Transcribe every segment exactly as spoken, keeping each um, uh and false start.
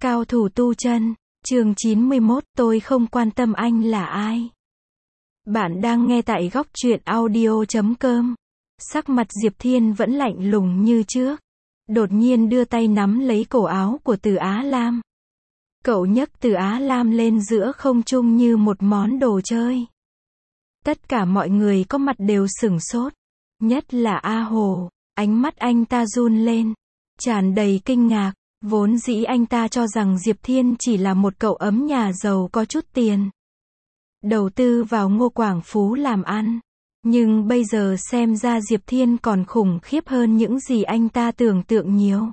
Cao thủ tu chân, chương chín mươi mốt, tôi không quan tâm anh là ai. Bạn đang nghe tại góc truyện audio chấm com. Sắc mặt Diệp Thiên vẫn lạnh lùng như trước. Đột nhiên đưa tay nắm lấy cổ áo của Từ Á Lam. Cậu nhấc Từ Á Lam lên giữa không trung như một món đồ chơi. Tất cả mọi người có mặt đều sửng sốt. Nhất là A Hồ, ánh mắt anh ta run lên, tràn đầy kinh ngạc. Vốn dĩ anh ta cho rằng Diệp Thiên chỉ là một cậu ấm nhà giàu có chút tiền, đầu tư vào Ngô Quảng Phú làm ăn. Nhưng bây giờ xem ra Diệp Thiên còn khủng khiếp hơn những gì anh ta tưởng tượng nhiều.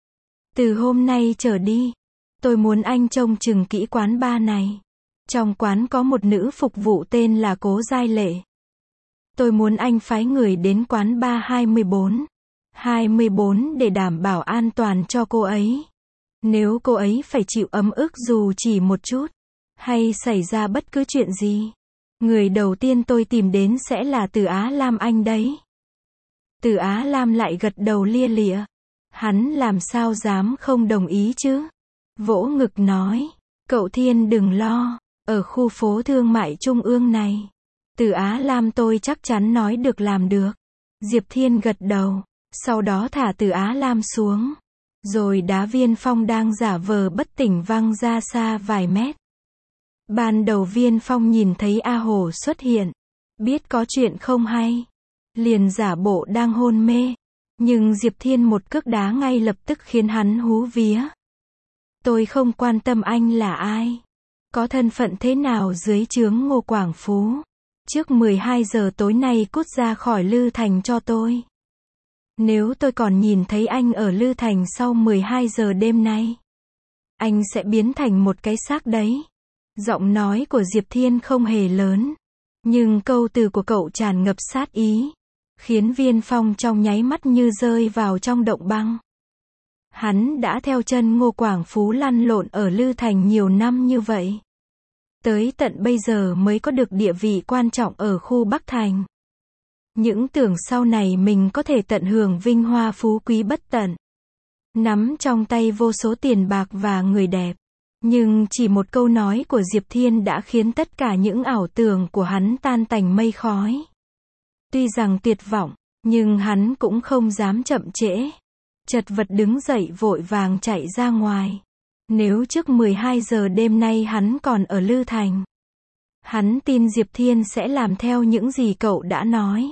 Từ hôm nay trở đi, tôi muốn anh trông chừng kỹ quán bar này. Trong quán có một nữ phục vụ tên là Cố Giai Lệ. Tôi muốn anh phái người đến quán bar hai mươi bốn. hai mươi bốn để đảm bảo an toàn cho cô ấy. Nếu cô ấy phải chịu ấm ức dù chỉ một chút, hay xảy ra bất cứ chuyện gì, người đầu tiên tôi tìm đến sẽ là Từ Á Lam anh đấy. Từ Á Lam lại gật đầu lia lịa. Hắn làm sao dám không đồng ý chứ? Vỗ ngực nói, cậu Thiên đừng lo, ở khu phố thương mại trung ương này, Từ Á Lam tôi chắc chắn nói được làm được. Diệp Thiên gật đầu, sau đó thả Từ Á Lam xuống, rồi đá Viên Phong đang giả vờ bất tỉnh văng ra xa vài mét. Ban đầu Viên Phong nhìn thấy A Hồ xuất hiện, biết có chuyện không hay, liền giả bộ đang hôn mê, nhưng Diệp Thiên một cước đá ngay lập tức khiến hắn hú vía. Tôi không quan tâm anh là ai, có thân phận thế nào dưới trướng Ngô Quảng Phú. Trước mười hai giờ tối nay cút ra khỏi Lư Thành cho tôi. Nếu tôi còn nhìn thấy anh ở Lư Thành sau mười hai giờ đêm nay, anh sẽ biến thành một cái xác đấy. Giọng nói của Diệp Thiên không hề lớn, nhưng câu từ của cậu tràn ngập sát ý, khiến Viên Phong trong nháy mắt như rơi vào trong động băng. Hắn đã theo chân Ngô Quảng Phú lăn lộn ở Lư Thành nhiều năm như vậy, tới tận bây giờ mới có được địa vị quan trọng ở khu Bắc Thành. Những tưởng sau này mình có thể tận hưởng vinh hoa phú quý bất tận, nắm trong tay vô số tiền bạc và người đẹp. Nhưng chỉ một câu nói của Diệp Thiên đã khiến tất cả những ảo tưởng của hắn tan tành mây khói. Tuy rằng tuyệt vọng, nhưng hắn cũng không dám chậm trễ. Chật vật đứng dậy vội vàng chạy ra ngoài. Nếu trước mười hai giờ đêm nay hắn còn ở Lư Thành, hắn tin Diệp Thiên sẽ làm theo những gì cậu đã nói.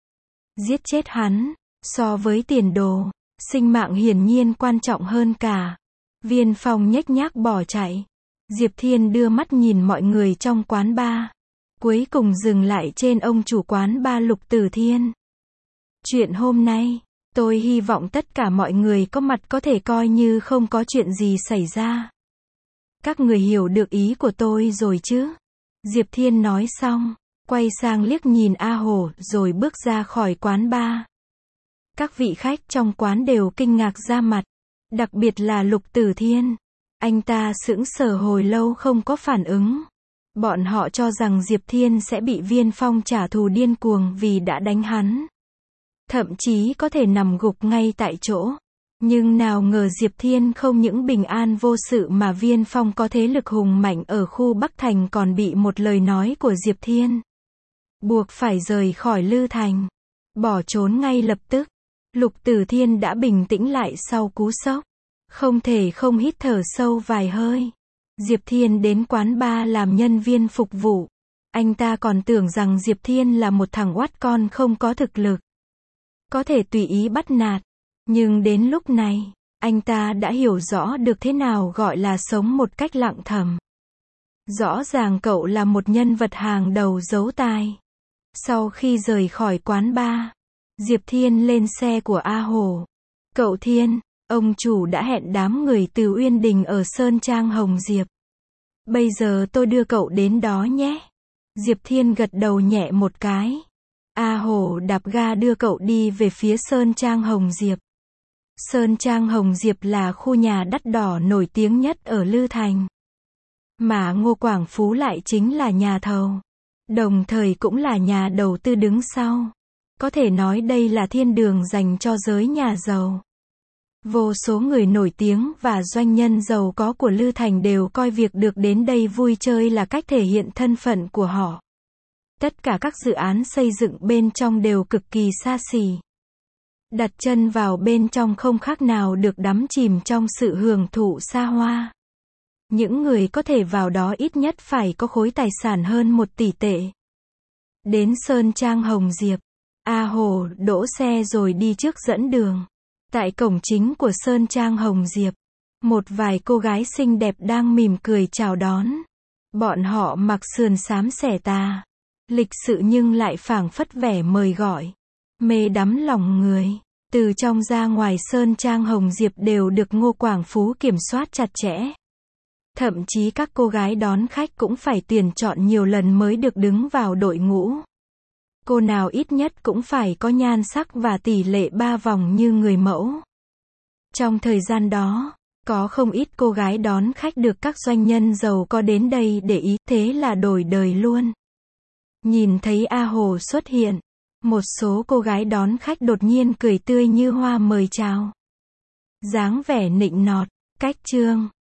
Giết chết hắn, so với tiền đồ, sinh mạng hiển nhiên quan trọng hơn cả. Viên Phong nhếch nhác bỏ chạy. Diệp Thiên đưa mắt nhìn mọi người trong quán bar, cuối cùng dừng lại trên ông chủ quán bar Lục Tử Thiên. Chuyện hôm nay, tôi hy vọng tất cả mọi người có mặt có thể coi như không có chuyện gì xảy ra. Các người hiểu được ý của tôi rồi chứ? Diệp Thiên nói xong, quay sang liếc nhìn A Hồ rồi bước ra khỏi quán bar. Các vị khách trong quán đều kinh ngạc ra mặt, đặc biệt là Lục Tử Thiên. Anh ta sững sờ hồi lâu không có phản ứng. Bọn họ cho rằng Diệp Thiên sẽ bị Viên Phong trả thù điên cuồng vì đã đánh hắn, thậm chí có thể nằm gục ngay tại chỗ. Nhưng nào ngờ Diệp Thiên không những bình an vô sự mà Viên Phong có thế lực hùng mạnh ở khu Bắc Thành còn bị một lời nói của Diệp Thiên buộc phải rời khỏi Lư Thành, bỏ trốn ngay lập tức. Lục Tử Thiên đã bình tĩnh lại sau cú sốc, không thể không hít thở sâu vài hơi. Diệp Thiên đến quán bar làm nhân viên phục vụ. Anh ta còn tưởng rằng Diệp Thiên là một thằng oát con không có thực lực, có thể tùy ý bắt nạt. Nhưng đến lúc này, anh ta đã hiểu rõ được thế nào gọi là sống một cách lặng thầm. Rõ ràng cậu là một nhân vật hàng đầu giấu tài. Sau khi rời khỏi quán bar, Diệp Thiên lên xe của A Hồ. Cậu Thiên, ông chủ đã hẹn đám người từ Uyên Đình ở Sơn Trang Hồng Diệp. Bây giờ tôi đưa cậu đến đó nhé. Diệp Thiên gật đầu nhẹ một cái. A Hồ đạp ga đưa cậu đi về phía Sơn Trang Hồng Diệp. Sơn Trang Hồng Diệp là khu nhà đắt đỏ nổi tiếng nhất ở Lư Thành, mà Ngô Quảng Phú lại chính là nhà thầu, đồng thời cũng là nhà đầu tư đứng sau. Có thể nói đây là thiên đường dành cho giới nhà giàu. Vô số người nổi tiếng và doanh nhân giàu có của Lư Thành đều coi việc được đến đây vui chơi là cách thể hiện thân phận của họ. Tất cả các dự án xây dựng bên trong đều cực kỳ xa xỉ. Đặt chân vào bên trong không khác nào được đắm chìm trong sự hưởng thụ xa hoa. Những người có thể vào đó ít nhất phải có khối tài sản hơn một tỷ tệ. Đến Sơn Trang Hồng Diệp, A Hồ đỗ xe rồi đi trước dẫn đường. Tại cổng chính của Sơn Trang Hồng Diệp, một vài cô gái xinh đẹp đang mỉm cười chào đón. Bọn họ mặc sườn xám xẻ tà, lịch sự nhưng lại phảng phất vẻ mời gọi, mê đắm lòng người. Từ trong ra ngoài Sơn Trang Hồng Diệp đều được Ngô Quảng Phú kiểm soát chặt chẽ. Thậm chí các cô gái đón khách cũng phải tuyển chọn nhiều lần mới được đứng vào đội ngũ. Cô nào ít nhất cũng phải có nhan sắc và tỷ lệ ba vòng như người mẫu. Trong thời gian đó, có không ít cô gái đón khách được các doanh nhân giàu có đến đây để ý, thế là đổi đời luôn. Nhìn thấy A Hồ xuất hiện, một số cô gái đón khách đột nhiên cười tươi như hoa mời chào. Dáng vẻ nịnh nọt, cách trương,